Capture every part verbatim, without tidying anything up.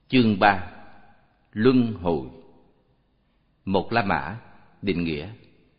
Chương ba. Luân hồi. Một La Mã, định nghĩa.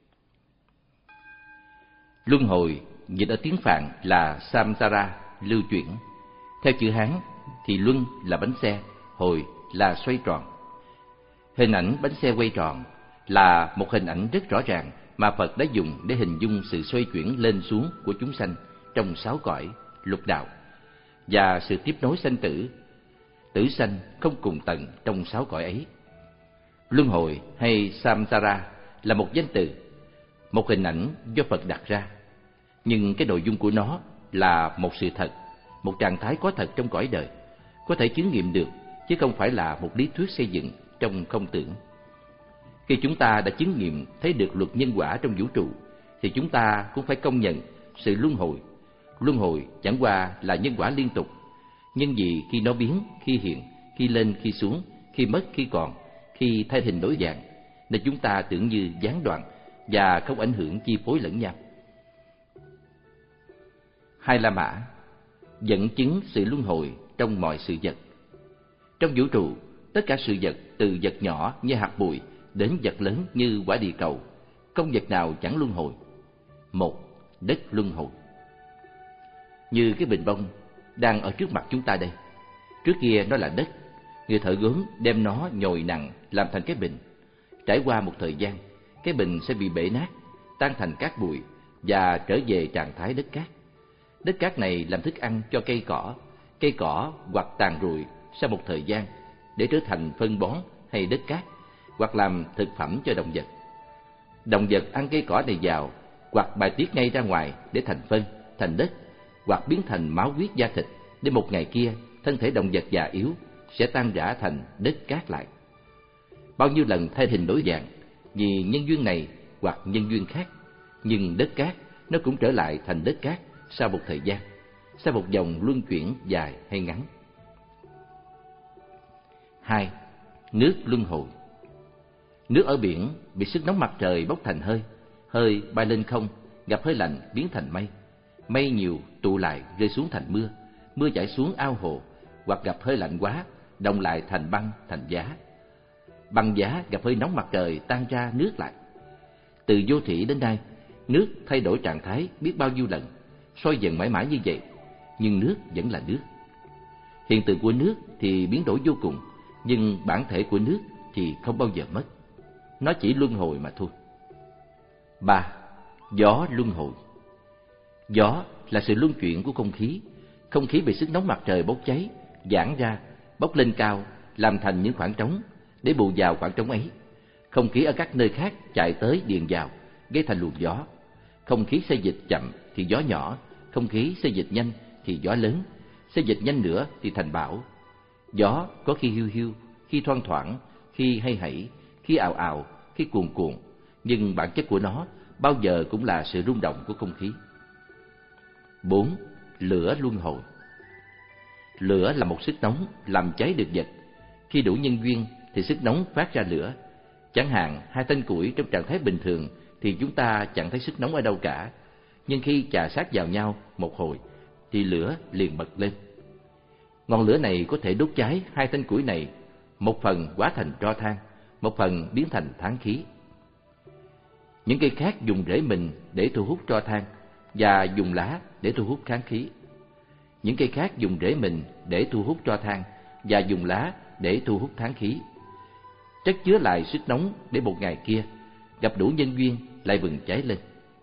Luân hồi dịch ở tiếng Phạn là samsara, lưu chuyển. Theo chữ Hán thì luân là bánh xe, hồi là xoay tròn. Hình ảnh bánh xe quay tròn là một hình ảnh rất rõ ràng mà Phật đã dùng để hình dung sự xoay chuyển lên xuống của chúng sanh trong sáu cõi lục đạo và sự tiếp nối sanh tử, tử sanh không cùng tận trong sáu cõi ấy. Luân hồi hay samsara là một danh từ, một hình ảnh do Phật đặt ra, nhưng cái nội dung của nó là một sự thật, một trạng thái có thật trong cõi đời, có thể chứng nghiệm được, chứ không phải là một lý thuyết xây dựng trong không tưởng. Khi chúng ta đã chứng nghiệm thấy được luật nhân quả trong vũ trụ, thì chúng ta cũng phải công nhận sự luân hồi. Luân hồi chẳng qua là nhân quả liên tục, nhưng vì khi nó biến, khi hiện, khi lên, khi xuống, khi mất, khi còn, khi thay hình đổi dạng, nên chúng ta tưởng như gián đoạn và không ảnh hưởng chi phối lẫn nhau. Hai La Mã dẫn chứng sự luân hồi trong mọi sự vật. Trong vũ trụ, tất cả sự vật từ vật nhỏ như hạt bụi đến vật lớn như quả địa cầu, không vật nào chẳng luân hồi. Một, đất luân hồi. Như cái bình bông đang ở trước mặt chúng ta đây. Trước kia nó là đất, người thợ gốm đem nó nhồi nặng làm thành cái bình. Trải qua một thời gian, cái bình sẽ bị bể nát, tan thành cát bụi và trở về trạng thái đất cát. Đất cát này làm thức ăn cho cây cỏ, cây cỏ hoặc tàn rụi sau một thời gian để trở thành phân bón hay đất cát, hoặc làm thực phẩm cho động vật. Động vật ăn cây cỏ này vào, hoặc bài tiết ngay ra ngoài để thành phân, thành đất, hoặc biến thành máu huyết da thịt, để một ngày kia thân thể động vật già yếu sẽ tan rã thành đất cát lại. Bao nhiêu lần thay hình đổi dạng vì nhân duyên này hoặc nhân duyên khác, nhưng đất cát nó cũng trở lại thành đất cát sau một thời gian, sau một vòng luân chuyển dài hay ngắn. Hai, nước luân hồi. Nước ở biển bị sức nóng mặt trời bốc thành hơi, hơi bay lên không, gặp hơi lạnh biến thành mây, mây nhiều tụ lại rơi xuống thành mưa, mưa chảy xuống ao hồ, hoặc gặp hơi lạnh quá đông lại thành băng, thành giá. Băng giá gặp hơi nóng mặt trời tan ra nước lại. Từ vô thủy đến nay, nước thay đổi trạng thái biết bao nhiêu lần, sôi dần mãi mãi như vậy, nhưng nước vẫn là nước. Hiện tượng của nước thì biến đổi vô cùng, nhưng bản thể của nước thì không bao giờ mất. Nó chỉ luân hồi mà thôi. Ba, gió luân hồi. Gió là sự luân chuyển của không khí. Không khí bị sức nóng mặt trời bốc cháy, giãn ra, bốc lên cao, làm thành những khoảng trống để bù vào khoảng trống ấy. Không khí ở các nơi khác chạy tới điền vào, gây thành luồng gió. Không khí xê dịch chậm thì gió nhỏ, không khí xê dịch nhanh thì gió lớn, xê dịch nhanh nữa thì thành bão. Gió có khi hiu hiu, khi thoang thoảng, khi hay hãy, khi ào ào, khi cuồn cuộn, nhưng bản chất của nó bao giờ cũng là sự rung động của không khí. Bốn, lửa luân hồi. Lửa là một sức nóng làm cháy được vật. Khi đủ nhân duyên thì sức nóng phát ra lửa. Chẳng hạn hai thanh củi trong trạng thái bình thường thì chúng ta chẳng thấy sức nóng ở đâu cả, nhưng khi chà sát vào nhau một hồi thì lửa liền bật lên. Ngọn lửa này có thể đốt cháy hai thanh củi này, một phần hóa thành tro than, một phần biến thành than khí. Những cây khác dùng rễ mình để thu hút tro than và dùng lá để thu hút kháng khí. Những cây khác dùng rễ mình để thu hút tro than và dùng lá để thu hút kháng khí. Chất chứa lại sức nóng để một ngày kia gặp đủ nhân duyên lại bừng cháy lên.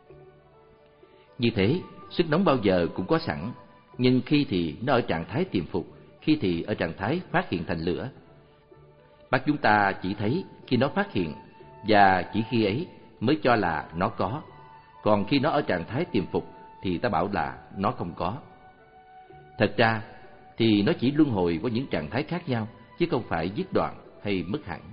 Như thế, sức nóng bao giờ cũng có sẵn, nhưng khi thì nó ở trạng thái tiềm phục, khi thì ở trạng thái phát hiện thành lửa. Mắt chúng ta chỉ thấy khi nó phát hiện, và chỉ khi ấy mới cho là nó có. Còn khi nó ở trạng thái tiềm phục thì ta bảo là nó không có. Thật ra thì nó chỉ luân hồi qua những trạng thái khác nhau, chứ không phải giết đoạn hay mất hẳn.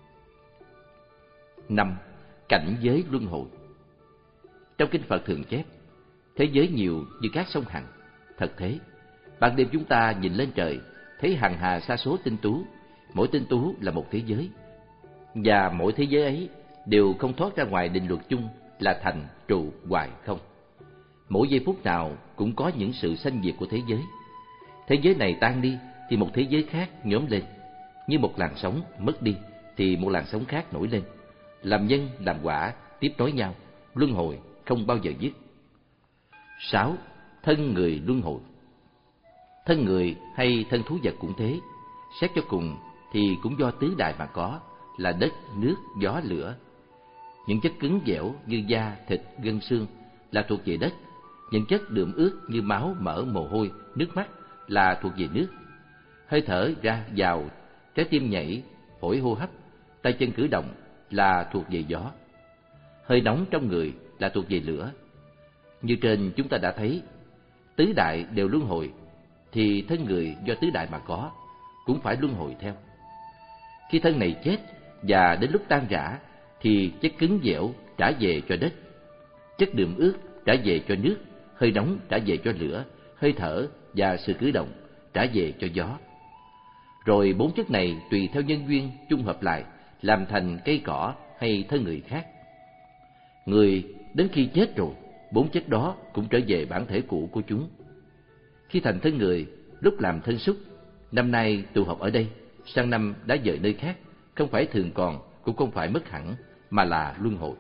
Năm, cảnh giới luân hồi. Trong kinh Phật thường chép, thế giới nhiều như các sông Hằng. Thật thế, ban đêm chúng ta nhìn lên trời, thấy hằng hà sa số tinh tú, mỗi tinh tú là một thế giới, và mỗi thế giới ấy đều không thoát ra ngoài định luật chung là thành, trụ, hoại, không. Mỗi giây phút nào cũng có những sự sanh diệt của thế giới. Thế giới này tan đi thì một thế giới khác nhóm lên. Như một làn sóng mất đi thì một làn sóng khác nổi lên, làm nhân làm quả tiếp nối nhau, luân hồi không bao giờ dứt. Sáu. Thân người luân hồi. Thân người hay thân thú vật cũng thế, xét cho cùng thì cũng do tứ đại mà có, là đất, nước, gió, lửa. Những chất cứng dẻo như da, thịt, gân xương là thuộc về đất. Những chất đượm ướt như máu, mỡ, mồ hôi, nước mắt là thuộc về nước. Hơi thở ra vào, trái tim nhảy, phổi hô hấp, tay chân cử động là thuộc về gió. Hơi nóng trong người là thuộc về lửa. Như trên chúng ta đã thấy, tứ đại đều luân hồi, thì thân người do tứ đại mà có cũng phải luân hồi theo. Khi thân này chết và đến lúc tan rã thì chất cứng dẻo trả về cho đất, chất đượm ướt trả về cho nước, hơi nóng trả về cho lửa, hơi thở và sự cử động trả về cho gió. Rồi bốn chất này tùy theo nhân duyên chung hợp lại làm thành cây cỏ hay thân người khác. Người đến khi chết rồi, bốn chất đó cũng trở về bản thể cũ của chúng. Khi thành thân người, lúc làm thân súc, năm nay tụ họp ở đây, sang năm đã dời nơi khác, không phải thường còn, cũng không phải mất hẳn, mà là luân hồi.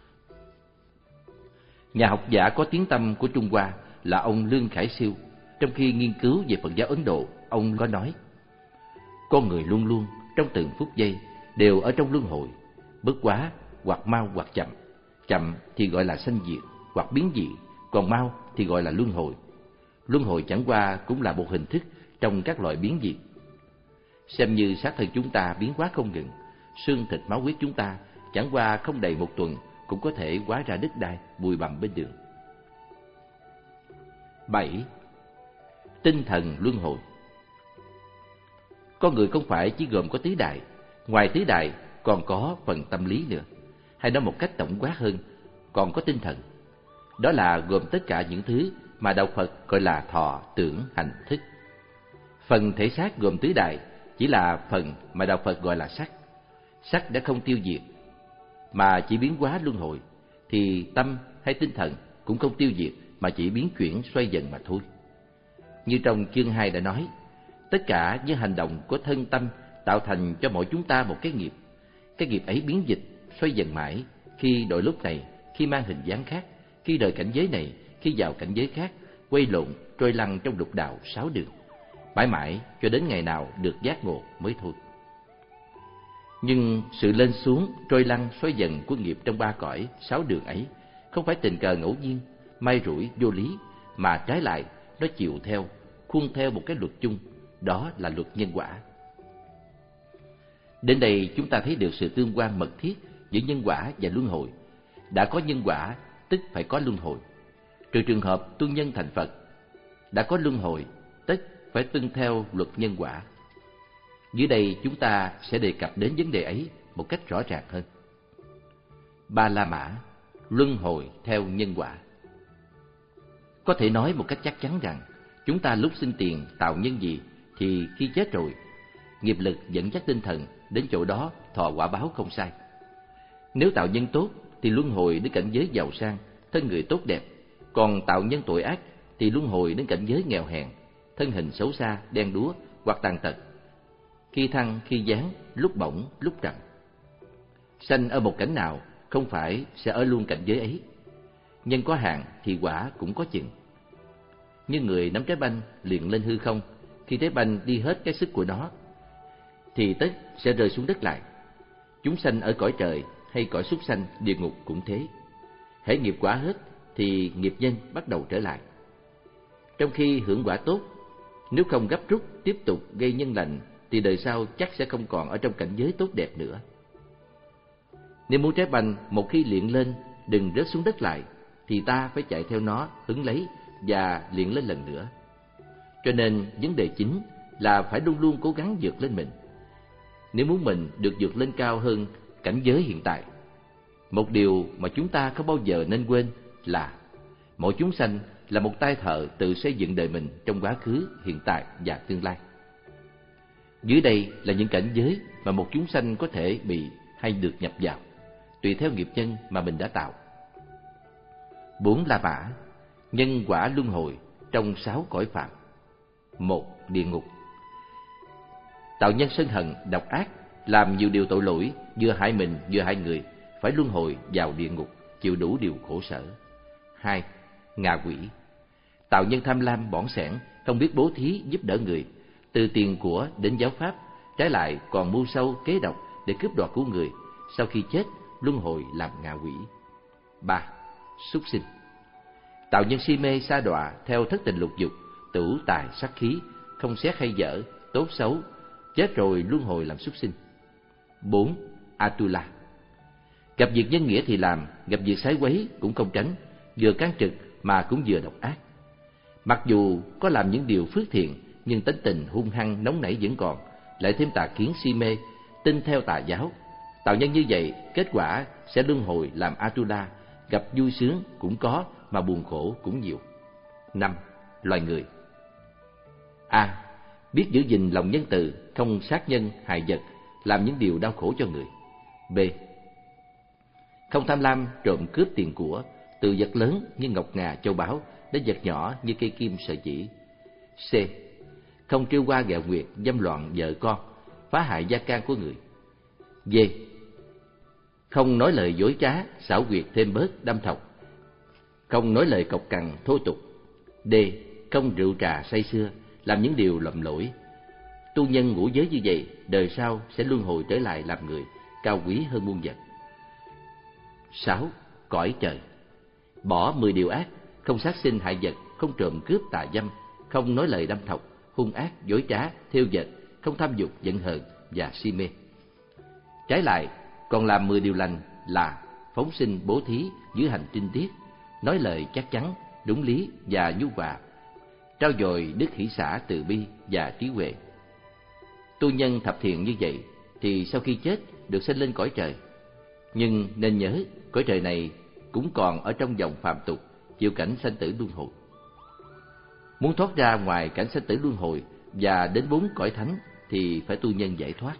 Nhà học giả có tiếng tăm của Trung Hoa là ông Lương Khải Siêu, trong khi nghiên cứu về Phật giáo Ấn Độ, ông có nói: con người luôn luôn trong từng phút giây đều ở trong luân hồi, bất quá hoặc mau hoặc chậm. Chậm thì gọi là sanh diệt hoặc biến dị, còn mau thì gọi là luân hồi. Luân hồi chẳng qua cũng là một hình thức trong các loại biến diệt. Xem như xác thân chúng ta biến hóa không ngừng, xương thịt máu huyết chúng ta chẳng qua không đầy một tuần cũng có thể hóa ra đất đai bụi bặm bên đường. Bảy. Tinh thần luân hồi. Con người không phải chỉ gồm có tứ đại, ngoài tứ đại còn có phần tâm lý nữa, hay nói một cách tổng quát hơn, còn có tinh thần. Đó là gồm tất cả những thứ mà đạo Phật gọi là thọ, tưởng, hành, thức. Phần thể xác gồm tứ đại chỉ là phần mà đạo Phật gọi là sắc. Sắc đã không tiêu diệt mà chỉ biến hóa luân hồi, thì tâm hay tinh thần cũng không tiêu diệt mà chỉ biến chuyển xoay dần mà thôi. Như trong chương hai đã nói, tất cả những hành động của thân tâm tạo thành cho mỗi chúng ta một cái nghiệp. Cái nghiệp ấy biến dịch, xoay dần mãi, khi đổi lúc này, khi mang hình dáng khác, khi rời cảnh giới này, khi vào cảnh giới khác, quay lộn, trôi lăn trong lục đạo sáu đường, mãi mãi cho đến ngày nào được giác ngộ mới thôi. Nhưng sự lên xuống, trôi lăn, xoay dần của nghiệp trong ba cõi, sáu đường ấy không phải tình cờ ngẫu nhiên, may rủi, vô lý, mà trái lại nó chịu theo, khuôn theo một cái luật chung, đó là luật nhân quả. Đến đây chúng ta thấy được sự tương quan mật thiết giữa nhân quả và luân hồi. Đã có nhân quả, tức phải có luân hồi. Trừ trường hợp tu nhân thành Phật, đã có luân hồi, tức phải tuân theo luật nhân quả. Dưới đây chúng ta sẽ đề cập đến vấn đề ấy một cách rõ ràng hơn. Ba La Mã, luân hồi theo nhân quả. Có thể nói một cách chắc chắn rằng, chúng ta lúc sinh tiền tạo nhân gì thì khi chết rồi, nghiệp lực dẫn dắt tinh thần đến chỗ đó thọ quả báo không sai. Nếu tạo nhân tốt thì luân hồi đến cảnh giới giàu sang, thân người tốt đẹp, còn tạo nhân tội ác thì luân hồi đến cảnh giới nghèo hèn, thân hình xấu xa, đen đúa hoặc tàn tật, khi thăng khi giáng, lúc bổng lúc trầm. Sanh ở một cảnh nào không phải sẽ ở luôn cảnh giới ấy. Nhân có hạn thì quả cũng có chừng. Như người nắm trái banh liền lên hư không, khi trái banh đi hết cái sức của nó thì tất sẽ rơi xuống đất lại. Chúng sanh ở cõi trời hay cõi súc sanh, địa ngục cũng thế. Hễ nghiệp quả hết thì nghiệp nhân bắt đầu trở lại. Trong khi hưởng quả tốt, nếu không gấp rút tiếp tục gây nhân lành thì đời sau chắc sẽ không còn ở trong cảnh giới tốt đẹp nữa. Nếu muốn trái banh một khi luyện lên đừng rớt xuống đất lại, thì ta phải chạy theo nó, hứng lấy và luyện lên lần nữa. Cho nên vấn đề chính là phải luôn luôn cố gắng vượt lên mình. Nếu muốn mình được vượt lên cao hơn cảnh giới hiện tại, một điều mà chúng ta không bao giờ nên quên là mỗi chúng sanh là một tay thợ tự xây dựng đời mình trong quá khứ, hiện tại và tương lai. Dưới đây là những cảnh giới mà một chúng sanh có thể bị hay được nhập vào, tùy theo nghiệp nhân mà mình đã tạo. Bốn La Mã, nhân quả luân hồi trong sáu cõi phạm. Một, địa ngục. Tạo nhân sân hận, độc ác, làm nhiều điều tội lỗi, vừa hại mình vừa hại người, phải luân hồi vào địa ngục, chịu đủ điều khổ sở. Hai, ngạ quỷ. Tạo nhân tham lam, bỏng sẻn, không biết bố thí giúp đỡ người, từ tiền của đến giáo pháp, trái lại còn mưu sâu kế độc để cướp đoạt của người, sau khi chết luân hồi làm ngạ quỷ. Ba, súc sinh. Tạo nhân si mê sa đọa theo thất tình lục dục, tửu tài sắc khí, không xét hay dở, tốt xấu, chết rồi luân hồi làm súc sinh. Bốn, Atula. Gặp việc nhân nghĩa thì làm, gặp việc sái quấy cũng không tránh, vừa can trực mà cũng vừa độc ác. Mặc dù có làm những điều phước thiện, nhưng tính tình hung hăng nóng nảy vẫn còn, lại thêm tà kiến si mê, tin theo tà giáo. Tạo nhân như vậy, kết quả sẽ luân hồi làm Atula, gặp vui sướng cũng có mà buồn khổ cũng nhiều. Năm, loài người. A. Biết giữ gìn lòng nhân từ, không sát nhân hại vật, làm những điều đau khổ cho người. B. Không tham lam trộm cướp tiền của, từ vật lớn như ngọc ngà châu báu đến vật nhỏ như cây kim sợi chỉ. C. Không trêu qua ghẹo nguyệt, dâm loạn vợ con, phá hại gia can của người. D. Không nói lời dối trá, xảo quyệt thêm bớt, đâm thọc, không nói lời cộc cằn thô tục. D. Không rượu trà say sưa, làm những điều lầm lỗi. Tu nhân ngũ giới như vậy, đời sau sẽ luân hồi trở lại làm người, cao quý hơn muôn vật. Sáu, cõi trời. Bỏ mười điều ác, không sát sinh hại vật, không trộm cướp tà dâm, không nói lời đâm thọc, hung ác, dối trá, thêu dệt, không tham dục, giận hờn và si mê. Trái lại, còn làm mười điều lành là phóng sinh, bố thí, giữ hành trinh tiết, nói lời chắc chắn, đúng lý và nhu hòa, trao dồi đức hỷ xả, từ bi và trí huệ. Tu nhân thập thiện như vậy thì sau khi chết được sinh lên cõi trời. Nhưng nên nhớ, cõi trời này cũng còn ở trong vòng phàm tục, chịu cảnh sanh tử luân hồi. Muốn thoát ra ngoài cảnh sanh tử luân hồi và đến bốn cõi thánh thì phải tu nhân giải thoát.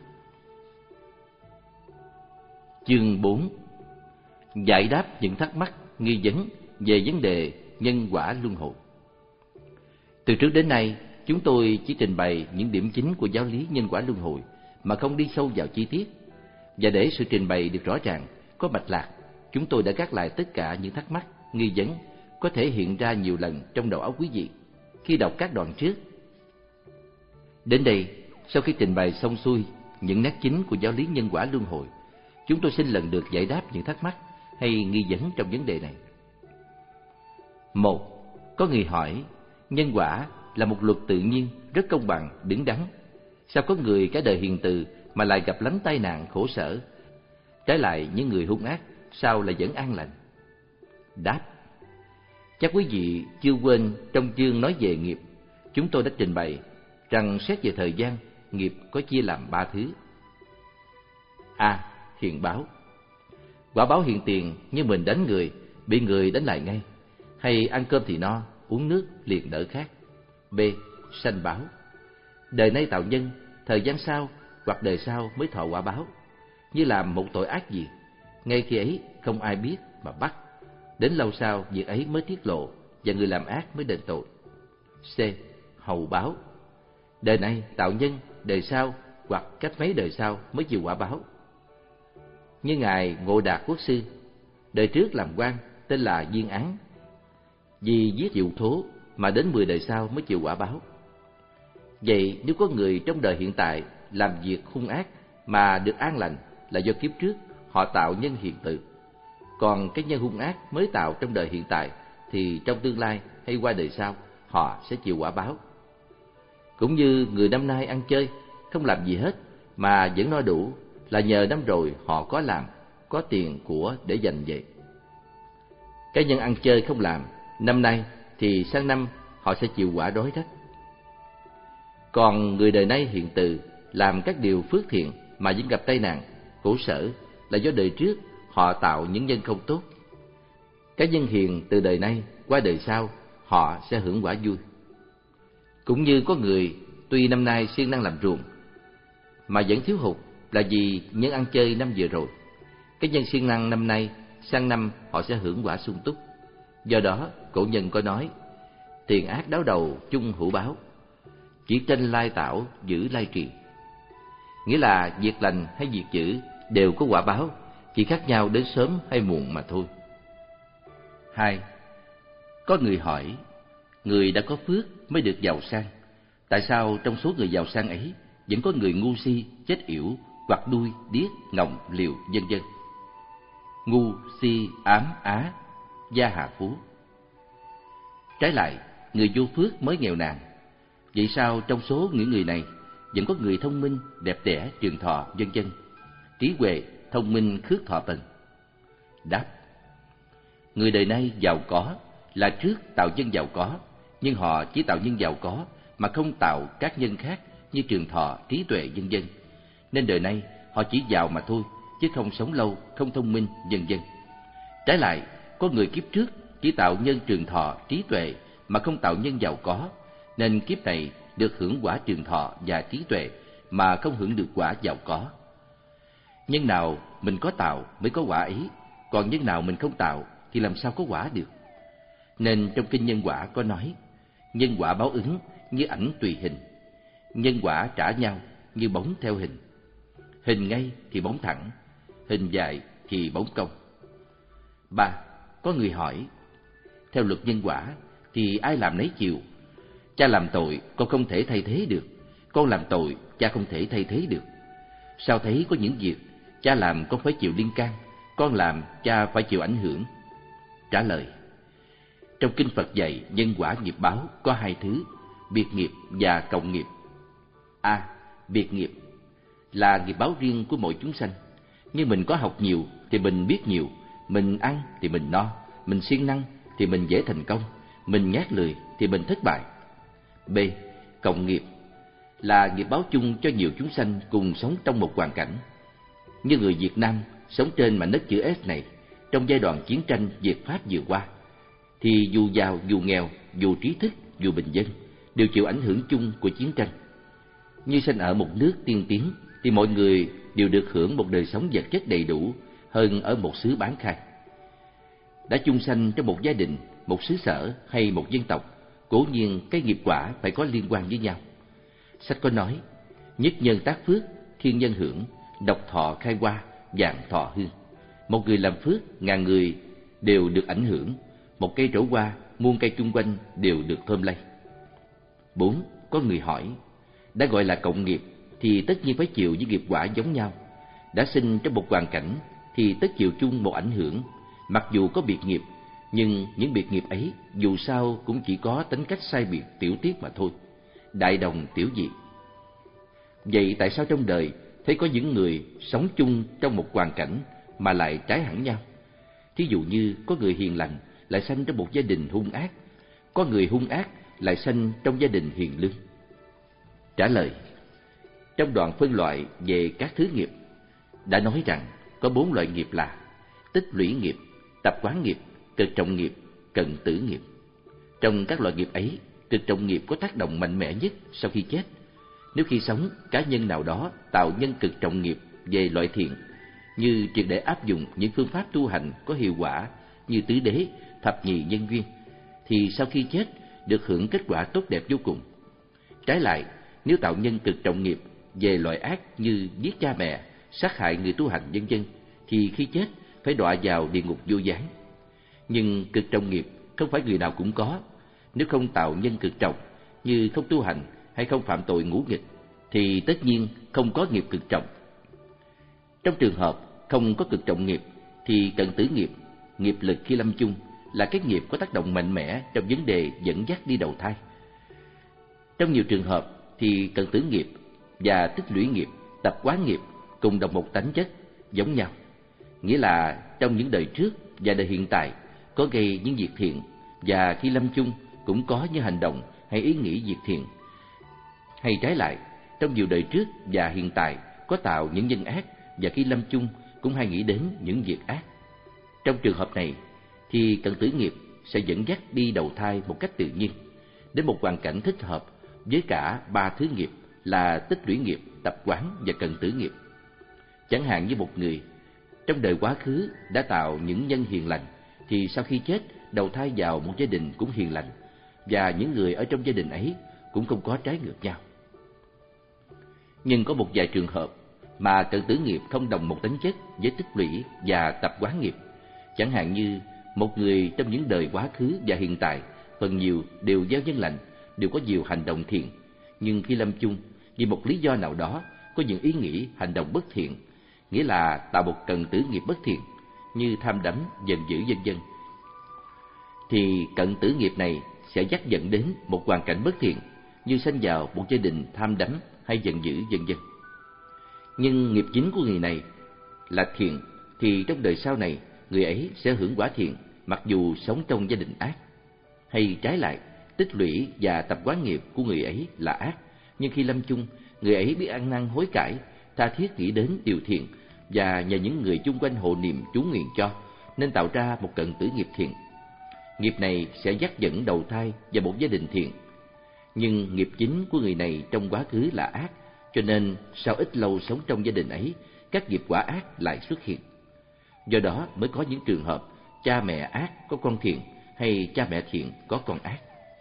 Chương bốn. Giải đáp những thắc mắc, nghi vấn về vấn đề nhân quả luân hồi. Từ trước đến nay, chúng tôi chỉ trình bày những điểm chính của giáo lý nhân quả luân hồi mà không đi sâu vào chi tiết. Và để sự trình bày được rõ ràng, có mạch lạc, chúng tôi đã gác lại tất cả những thắc mắc, nghi vấn có thể hiện ra nhiều lần trong đầu óc quý vị khi đọc các đoạn trước. Đến đây, sau khi trình bày xong xuôi những nét chính của giáo lý nhân quả luân hồi, chúng tôi xin lần lượt giải đáp những thắc mắc hay nghi vấn trong vấn đề này. Một, có người hỏi, nhân quả là một luật tự nhiên, rất công bằng, đứng đắn. Sao có người cả đời hiền từ mà lại gặp lắm tai nạn, khổ sở? Trái lại những người hung ác, sao lại vẫn an lành? Đáp, chắc quý vị chưa quên trong chương nói về nghiệp, chúng tôi đã trình bày rằng xét về thời gian, nghiệp có chia làm ba thứ. A. Hiện báo. Quả báo hiện tiền như mình đánh người, bị người đánh lại ngay, hay ăn cơm thì no, uống nước liền đỡ khát. B. Sanh báo. Đời nay tạo nhân, thời gian sau hoặc đời sau mới thọ quả báo, như làm một tội ác gì, ngay khi ấy không ai biết mà bắt, đến lâu sau việc ấy mới tiết lộ và người làm ác mới đền tội. C. Hậu báo. Đời này tạo nhân, đời sau hoặc cách mấy đời sau mới chịu quả báo. Như ngài Ngộ Đạt Quốc sư, đời trước làm quan tên là Viên Án, vì giết chịu thố mà đến mười đời sau mới chịu quả báo. Vậy nếu có người trong đời hiện tại làm việc hung ác mà được an lành là do kiếp trước họ tạo nhân hiền từ, còn cái nhân hung ác mới tạo trong đời hiện tại thì trong tương lai hay qua đời sau họ sẽ chịu quả báo. Cũng như người năm nay ăn chơi không làm gì hết mà vẫn no đủ là nhờ năm rồi họ có làm, có tiền của để dành vậy. Cái nhân ăn chơi không làm năm nay thì sang năm họ sẽ chịu quả đói rách. Còn người đời nay hiện từ làm các điều phước thiện mà vẫn gặp tai nạn, khổ sở là do đời trước họ tạo những nhân không tốt. Cái nhân hiền từ đời nay qua đời sau họ sẽ hưởng quả vui. Cũng như có người tuy năm nay siêng năng làm ruộng mà vẫn thiếu hụt là vì nhân ăn chơi năm vừa rồi. Cái nhân siêng năng năm nay sang năm họ sẽ hưởng quả sung túc. Do đó cổ nhân có nói, tiền ác đáo đầu chung hữu báo, chỉ tranh lai tảo giữ lai trì. nghĩa là việc lành hay việc dữ đều có quả báo, chỉ khác nhau đến sớm hay muộn mà thôi. Hai, có người hỏi, người đã có phước mới được giàu sang, tại sao trong số người giàu sang ấy vẫn có người ngu si, chết yểu, quặt đuôi, điếc, ngọng, liều, vân vân? Ngu, si, ám, á, gia hạ phú. Trái lại, người vô phước mới nghèo nàn. Vậy sao trong số những người này vẫn có người thông minh, đẹp đẽ, trường thọ, vân vân, trí huệ, thông minh, khước thọ tần? Đáp: người đời nay giàu có là trước tạo nhân giàu có, nhưng họ chỉ tạo nhân giàu có mà không tạo các nhân khác như trường thọ, trí tuệ, vân vân. Nên đời nay họ chỉ giàu mà thôi, chứ không sống lâu, không thông minh, vân vân. Trái lại, có người kiếp trước chỉ tạo nhân trường thọ, trí tuệ mà không tạo nhân giàu có, nên kiếp này được hưởng quả trường thọ và trí tuệ mà không hưởng được quả giàu có. Nhân nào mình có tạo mới có quả ấy, còn nhân nào mình không tạo thì làm sao có quả được. Nên trong kinh Nhân Quả có nói, nhân quả báo ứng như ảnh tùy hình, nhân quả trả nhau như bóng theo hình. Hình ngay thì bóng thẳng, hình dài thì bóng cong. Ba, có người hỏi, theo luật nhân quả thì ai làm nấy chịu. Cha làm tội con không thể thay thế được, con làm tội cha không thể thay thế được. Sao thấy có những việc cha làm con phải chịu liên can, con làm cha phải chịu ảnh hưởng? Trả lời: trong kinh Phật dạy nhân quả nghiệp báo có hai thứ, biệt nghiệp và cộng nghiệp. A. Biệt nghiệp là nghiệp báo riêng của mỗi chúng sanh. Như mình có học nhiều thì mình biết nhiều, mình ăn thì mình no, mình siêng năng thì mình dễ thành công, mình nhát lười thì mình thất bại. B. Cộng nghiệp là nghiệp báo chung cho nhiều chúng sanh cùng sống trong một hoàn cảnh. Như người Việt Nam sống trên mảnh đất chữ S này, trong giai đoạn chiến tranh Việt Pháp vừa qua, thì dù giàu dù nghèo, dù trí thức dù bình dân đều chịu ảnh hưởng chung của chiến tranh. Như sinh ở một nước tiên tiến thì mọi người đều được hưởng một đời sống vật chất đầy đủ hơn ở một xứ bán khai. Đã chung sanh trong một gia đình, một xứ sở hay một dân tộc, cố nhiên cái nghiệp quả phải có liên quan với nhau. Sách có nói, nhất nhân tác phước, thiên nhân hưởng, độc thọ khai hoa, vạn thọ hương. Một người làm phước, ngàn người đều được ảnh hưởng. Một cây trổ hoa, muôn cây chung quanh đều được thơm lây. Bốn, có người hỏi, đã gọi là cộng nghiệp thì tất nhiên phải chịu những nghiệp quả giống nhau. Đã sinh trong một hoàn cảnh thì tất chịu chung một ảnh hưởng. Mặc dù có biệt nghiệp, nhưng những biệt nghiệp ấy dù sao cũng chỉ có tính cách sai biệt tiểu tiết mà thôi, đại đồng tiểu dị. Vậy tại sao trong đời thấy có những người sống chung trong một hoàn cảnh mà lại trái hẳn nhau? Thí dụ như có người hiền lành lại sanh trong một gia đình hung ác, có người hung ác lại sanh trong gia đình hiền lương. Trả lời: trong đoạn phân loại về các thứ nghiệp đã nói rằng có bốn loại nghiệp là tích lũy nghiệp, tập quán nghiệp, cực trọng nghiệp, cận tử nghiệp. Trong các loại nghiệp ấy, cực trọng nghiệp có tác động mạnh mẽ nhất sau khi chết. Nếu khi sống, cá nhân nào đó tạo nhân cực trọng nghiệp về loại thiện, như triệt để áp dụng những phương pháp tu hành có hiệu quả như tứ đế, thập nhị nhân duyên, thì sau khi chết được hưởng kết quả tốt đẹp vô cùng. Trái lại, nếu tạo nhân cực trọng nghiệp về loại ác như giết cha mẹ, sát hại người tu hành vân vân, thì khi chết phải đọa vào địa ngục vô gián. Nhưng cực trọng nghiệp không phải người nào cũng có. Nếu không tạo nhân cực trọng như không tu hành hay không phạm tội ngũ nghịch, thì tất nhiên không có nghiệp cực trọng. Trong trường hợp không có cực trọng nghiệp thì cận tử nghiệp, nghiệp lực khi lâm chung, là cái nghiệp có tác động mạnh mẽ trong vấn đề dẫn dắt đi đầu thai. Trong nhiều trường hợp thì cận tử nghiệp và tích lũy nghiệp, tập quán nghiệp cùng đồng một tánh chất, giống nhau. Nghĩa là trong những đời trước và đời hiện tại có gây những việc thiện, và khi lâm chung cũng có những hành động hay ý nghĩ việc thiện. Hay trái lại, trong nhiều đời trước và hiện tại có tạo những nhân ác, và khi lâm chung cũng hay nghĩ đến những việc ác. Trong trường hợp này thì cận tử nghiệp sẽ dẫn dắt đi đầu thai một cách tự nhiên đến một hoàn cảnh thích hợp với cả ba thứ nghiệp là tích lũy nghiệp, tập quán và cận tử nghiệp. Chẳng hạn như một người trong đời quá khứ đã tạo những nhân hiền lành, thì sau khi chết đầu thai vào một gia đình cũng hiền lành, và những người ở trong gia đình ấy cũng không có trái ngược nhau. Nhưng có một vài trường hợp mà cận tử nghiệp không đồng một tính chất với tích lũy và tập quán nghiệp. Chẳng hạn như một người trong những đời quá khứ và hiện tại phần nhiều đều gieo nhân lành, đều có nhiều hành động thiện, nhưng khi lâm chung vì một lý do nào đó có những ý nghĩ hành động bất thiện, nghĩa là tạo một cận tử nghiệp bất thiện như tham đắm, giận dữ vân vân, thì cận tử nghiệp này sẽ dắt dẫn đến một hoàn cảnh bất thiện như sanh vào một gia đình tham đắm hay giận dữ vân vân. Nhưng nghiệp chính của người này là thiện thì trong đời sau này người ấy sẽ hưởng quả thiện mặc dù sống trong gia đình ác. Hay trái lại, tích lũy và tập quán nghiệp của người ấy là ác, nhưng khi lâm chung, người ấy biết ăn năn hối cải, tha thiết nghĩ đến điều thiện và nhờ những người chung quanh hộ niệm chú nguyện cho, nên tạo ra một cận tử nghiệp thiện. Nghiệp này sẽ dắt dẫn đầu thai vào một gia đình thiện. Nhưng nghiệp chính của người này trong quá khứ là ác, cho nên sau ít lâu sống trong gia đình ấy, các nghiệp quả ác lại xuất hiện. Do đó mới có những trường hợp cha mẹ ác có con thiện, hay cha mẹ thiện có con ác.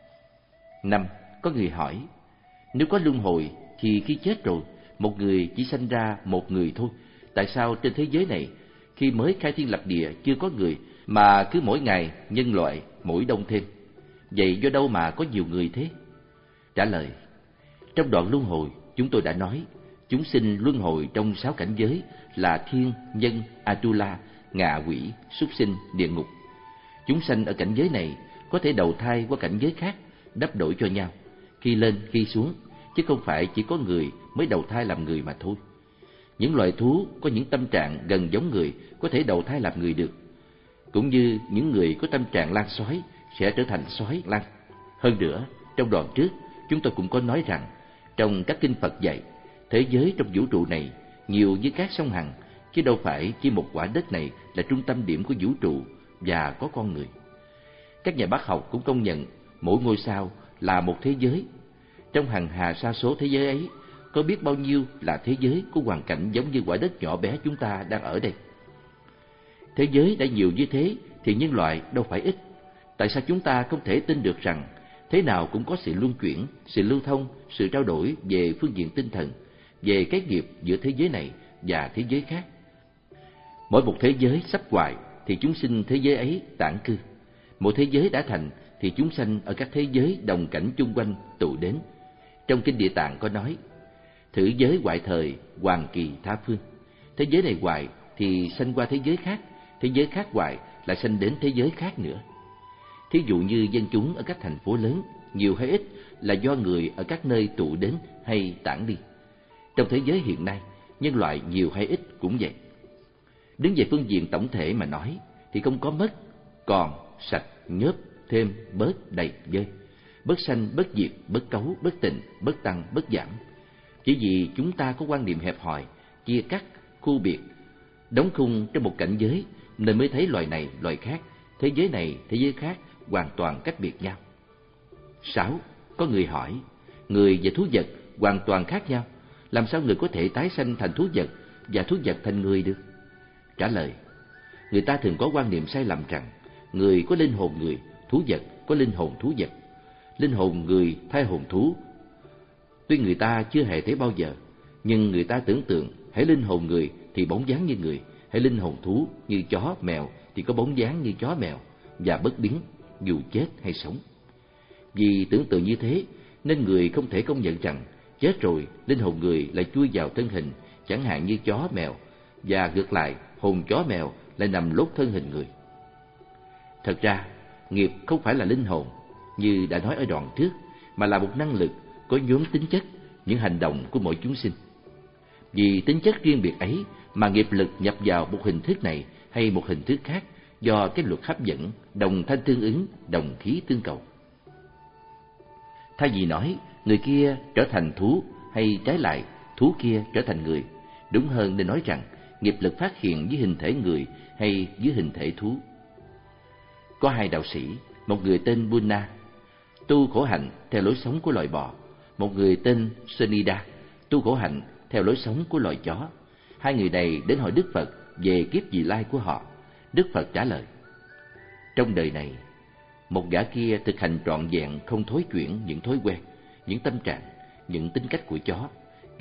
Năm, có người hỏi, nếu có luân hồi thì khi chết rồi, một người chỉ sanh ra một người thôi, tại sao trên thế giới này khi mới khai thiên lập địa chưa có người mà cứ mỗi ngày nhân loại mỗi đông thêm? Vậy do đâu mà có nhiều người thế? Trả lời, trong đoạn luân hồi chúng tôi đã nói, chúng sinh luân hồi trong sáu cảnh giới là thiên, nhân, atula, ngạ quỷ, súc sinh, địa ngục. Chúng sanh ở cảnh giới này có thể đầu thai qua cảnh giới khác, đắp đổi cho nhau, khi lên khi xuống, chứ không phải chỉ có người mới đầu thai làm người mà thôi. Những loài thú có những tâm trạng gần giống người có thể đầu thai làm người được, cũng như những người có tâm trạng lan sói sẽ trở thành sói lan. Hơn nữa, trong đoạn trước chúng tôi cũng có nói rằng, trong các kinh Phật dạy, thế giới trong vũ trụ này nhiều như các sông Hằng, chứ đâu phải chỉ một quả đất này là trung tâm điểm của vũ trụ và có con người. Các nhà bác học cũng công nhận mỗi ngôi sao là một thế giới. Trong hàng hà sa số thế giới ấy, có biết bao nhiêu là thế giới của hoàn cảnh giống như quả đất nhỏ bé chúng ta đang ở đây. Thế giới đã nhiều như thế thì nhân loại đâu phải ít. Tại sao chúng ta không thể tin được rằng thế nào cũng có sự luân chuyển, sự lưu thông, sự trao đổi về phương diện tinh thần, về cái nghiệp giữa thế giới này và thế giới khác? Mỗi một thế giới sắp hoại thì chúng sinh thế giới ấy tản cư. Một thế giới đã thành thì chúng sanh ở các thế giới đồng cảnh chung quanh tụ đến. Trong kinh Địa Tạng có nói, thử giới hoại thời, hoàng kỳ tha phương. Thế giới này hoại thì sanh qua thế giới khác, thế giới khác hoại lại sanh đến thế giới khác nữa. Thí dụ như dân chúng ở các thành phố lớn, nhiều hay ít là do người ở các nơi tụ đến hay tản đi. Trong thế giới hiện nay, nhân loại nhiều hay ít cũng vậy. Đứng về phương diện tổng thể mà nói thì không có mất, còn, sạch, nhớp, thêm, bớt, đầy, dơi, bất sanh, bất diệt, bất cấu, bất tịnh, bất tăng, bất giảm. Chỉ vì chúng ta có quan niệm hẹp hòi, chia cắt, khu biệt, đóng khung trong một cảnh giới nên mới thấy loài này, loài khác, thế giới này, thế giới khác hoàn toàn cách biệt nhau. Sáu, có người hỏi, người và thú vật hoàn toàn khác nhau, làm sao người có thể tái sanh thành thú vật và thú vật thành người được? Trả lời, người ta thường có quan niệm sai lầm rằng người có linh hồn người, thú vật có linh hồn thú vật, linh hồn người thay hồn thú. Tuy người ta chưa hề thấy bao giờ, nhưng người ta tưởng tượng hễ linh hồn người thì bóng dáng như người, hễ linh hồn thú như chó, mèo thì có bóng dáng như chó, mèo và bất biến dù chết hay sống. Vì tưởng tượng như thế nên người không thể công nhận rằng chết rồi linh hồn người lại chui vào thân hình chẳng hạn như chó, mèo, và ngược lại hồn chó, mèo lại nằm lốt thân hình người. Thật ra nghiệp không phải là linh hồn như đã nói ở đoạn trước, mà là một năng lực có nhóm tính chất, những hành động của mỗi chúng sinh. Vì tính chất riêng biệt ấy mà nghiệp lực nhập vào một hình thức này hay một hình thức khác do cái luật hấp dẫn, đồng thanh tương ứng, đồng khí tương cầu. Thay vì nói người kia trở thành thú hay trái lại thú kia trở thành người, đúng hơn nên nói rằng nghiệp lực phát hiện dưới hình thể người hay dưới hình thể thú. Có hai đạo sĩ, một người tên Bunna, tu khổ hạnh theo lối sống của loài bò, một người tên Sunida, tu khổ hạnh theo lối sống của loài chó. Hai người này đến hỏi Đức Phật về kiếp vị lai của họ. Đức Phật trả lời, trong đời này, một gã kia thực hành trọn vẹn không thối chuyển những thói quen, những tâm trạng, những tính cách của chó.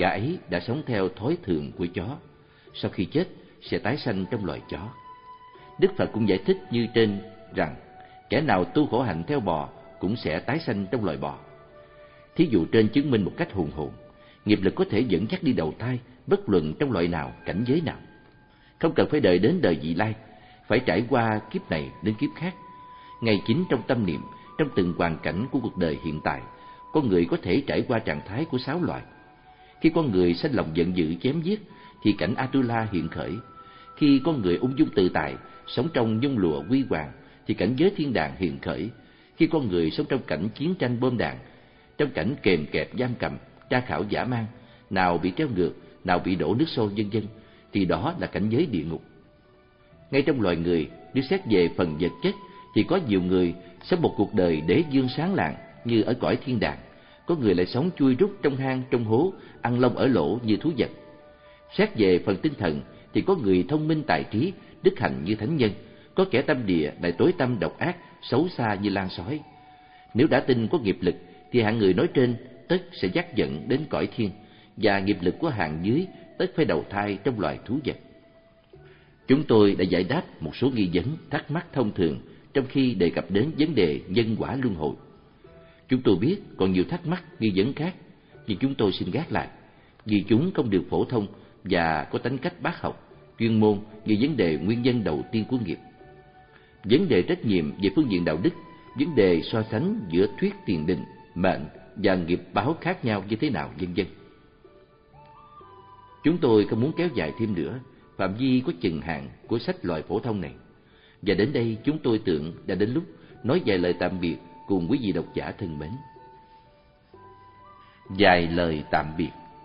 gã ấy đã sống theo thói thường của chó, sau khi chết sẽ tái sanh trong loài chó. Đức Phật cũng giải thích như trên rằng kẻ nào tu khổ hạnh theo bò cũng sẽ tái sanh trong loài bò. Thí dụ trên chứng minh một cách hùng hồn, nghiệp lực có thể dẫn dắt đi đầu thai bất luận trong loại nào, cảnh giới nào. Không cần phải đợi đến đời vị lai, phải trải qua kiếp này đến kiếp khác. Ngay chính trong tâm niệm, trong từng hoàn cảnh của cuộc đời hiện tại, con người có thể trải qua trạng thái của sáu loại. Khi con người sanh lòng giận dữ chém giết thì cảnh Atula hiện khởi. Khi con người ung dung tự tại, sống trong nhung lụa huy hoàng thì cảnh giới thiên đàng hiện khởi. Khi con người sống trong cảnh chiến tranh bom đạn, trong cảnh kềm kẹp giam cầm, tra khảo dã man, nào bị treo ngược, nào bị đổ nước sôi vân vân, thì đó là cảnh giới địa ngục. Ngay trong loài người, nếu xét về phần vật chất thì có nhiều người sống một cuộc đời đế dương sáng lạng như ở cõi thiên đàng, có người lại sống chui rút trong hang trong hố, ăn lông ở lỗ như thú vật. Xét về phần tinh thần thì có người thông minh tài trí, đức hạnh như thánh nhân, có kẻ tâm địa lại tối tăm độc ác, xấu xa như lan sói. Nếu đã tin có nghiệp lực thì hạng người nói trên tất sẽ dắt dẫn đến cõi thiên, và nghiệp lực của hạng dưới tất phải đầu thai trong loài thú vật. Chúng tôi đã giải đáp một số nghi vấn, thắc mắc thông thường trong khi đề cập đến vấn đề nhân quả luân hồi. Chúng tôi biết còn nhiều thắc mắc, nghi vấn khác, nhưng chúng tôi xin gác lại, vì chúng không được phổ thông và có tính cách bác học, chuyên môn như vấn đề nguyên nhân đầu tiên của nghiệp, vấn đề trách nhiệm về phương diện đạo đức, vấn đề so sánh giữa thuyết tiền định, mệnh và nghiệp báo khác nhau như thế nào, vân vân. Chúng tôi không muốn kéo dài thêm nữa phạm vi có chừng hạn của sách loại phổ thông này, và đến đây chúng tôi tưởng đã đến lúc nói vài lời tạm biệt cùng quý vị độc giả thân mến. Vài lời tạm biệt.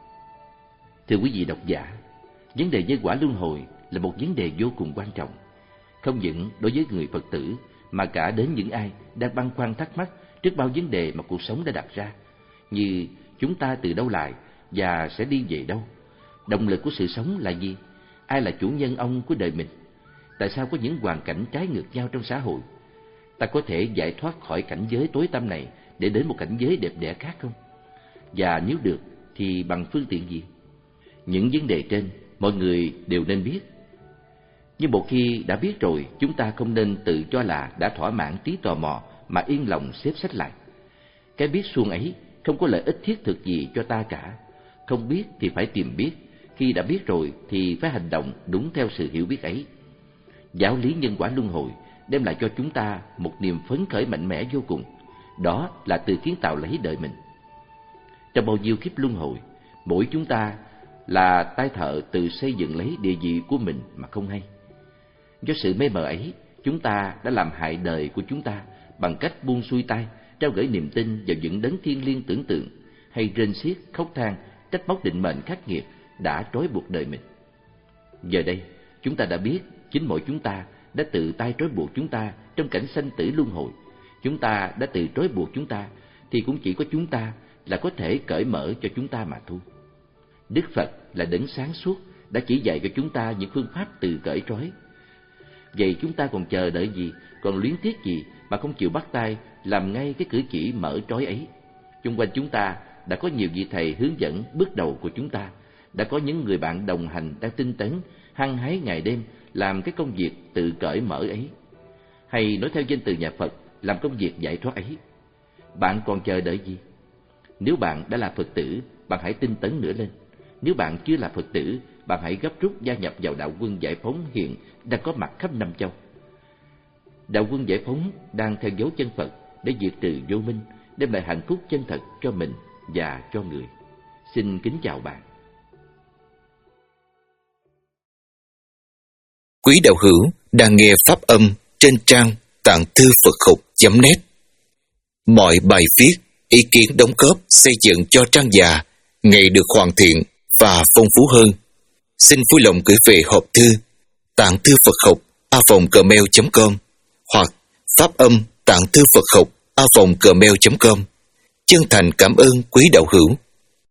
Thưa quý vị độc giả, vấn đề nhân quả luân hồi là một vấn đề vô cùng quan trọng, không những đối với người Phật tử mà cả đến những ai đang băn khoăn thắc mắc trước bao vấn đề mà cuộc sống đã đặt ra, như chúng ta từ đâu lại và sẽ đi về đâu, động lực của sự sống là gì, ai là chủ nhân ông của đời mình, tại sao có những hoàn cảnh trái ngược nhau trong xã hội, ta có thể giải thoát khỏi cảnh giới tối tăm này để đến một cảnh giới đẹp đẽ khác không, và nếu được thì bằng phương tiện gì. Những vấn đề trên mọi người đều nên biết, nhưng một khi đã biết rồi, chúng ta không nên tự cho là đã thỏa mãn trí tò mò mà yên lòng xếp sách lại. Cái biết suông ấy không có lợi ích thiết thực gì cho ta cả. Không biết thì phải tìm biết, khi đã biết rồi thì phải hành động đúng theo sự hiểu biết ấy. Giáo lý nhân quả luân hồi đem lại cho chúng ta một niềm phấn khởi mạnh mẽ vô cùng, đó là tự kiến tạo lấy đời mình. Trong bao nhiêu kiếp luân hồi, mỗi chúng ta là tay thợ tự xây dựng lấy địa vị của mình mà không hay. Do sự mê mờ ấy, chúng ta đã làm hại đời của chúng ta bằng cách buông xuôi tay, trao gửi niềm tin vào những đấng thiêng liêng tưởng tượng, hay rên xiết khóc than trách móc định mệnh khắc nghiệt đã trói buộc đời mình. Giờ đây, chúng ta đã biết chính mỗi chúng ta đã tự tay trói buộc chúng ta trong cảnh sanh tử luân hồi. Chúng ta đã tự trói buộc chúng ta, thì cũng chỉ có chúng ta là có thể cởi mở cho chúng ta mà thôi. Đức Phật là đấng sáng suốt đã chỉ dạy cho chúng ta những phương pháp tự cởi trói. Vậy chúng ta còn chờ đợi gì, còn luyến tiếc gì mà không chịu bắt tay làm ngay cái cử chỉ mở trói ấy? Xung quanh chúng ta đã có nhiều vị thầy hướng dẫn bước đầu của chúng ta, đã có những người bạn đồng hành đang tinh tấn, hăng hái ngày đêm làm cái công việc tự cởi mở ấy, hay nói theo danh từ nhà Phật, làm công việc giải thoát ấy. Bạn còn chờ đợi gì? Nếu bạn đã là Phật tử, bạn hãy tinh tấn nữa lên. Nếu bạn chưa là Phật tử, bạn hãy gấp rút gia nhập vào đạo quân giải phóng hiện đang có mặt khắp năm châu. Đạo quân giải phóng đang theo dấu chân Phật để diệt trừ vô minh, đem lại hạnh phúc chân thật cho mình và cho người. Xin kính chào bạn. Quý đạo hữu đang nghe pháp âm trên trang tạng thư Phật học chấm net. Mọi bài viết, ý kiến đóng góp xây dựng cho trang già ngày được hoàn thiện và phong phú hơn. Xin vui lòng gửi về hộp thư tạng thư Phật học a vòng gmail chấm com hoặc pháp âm tạng thư Phật học a vòng gmail chấm com. Chân thành cảm ơn quý đạo hữu.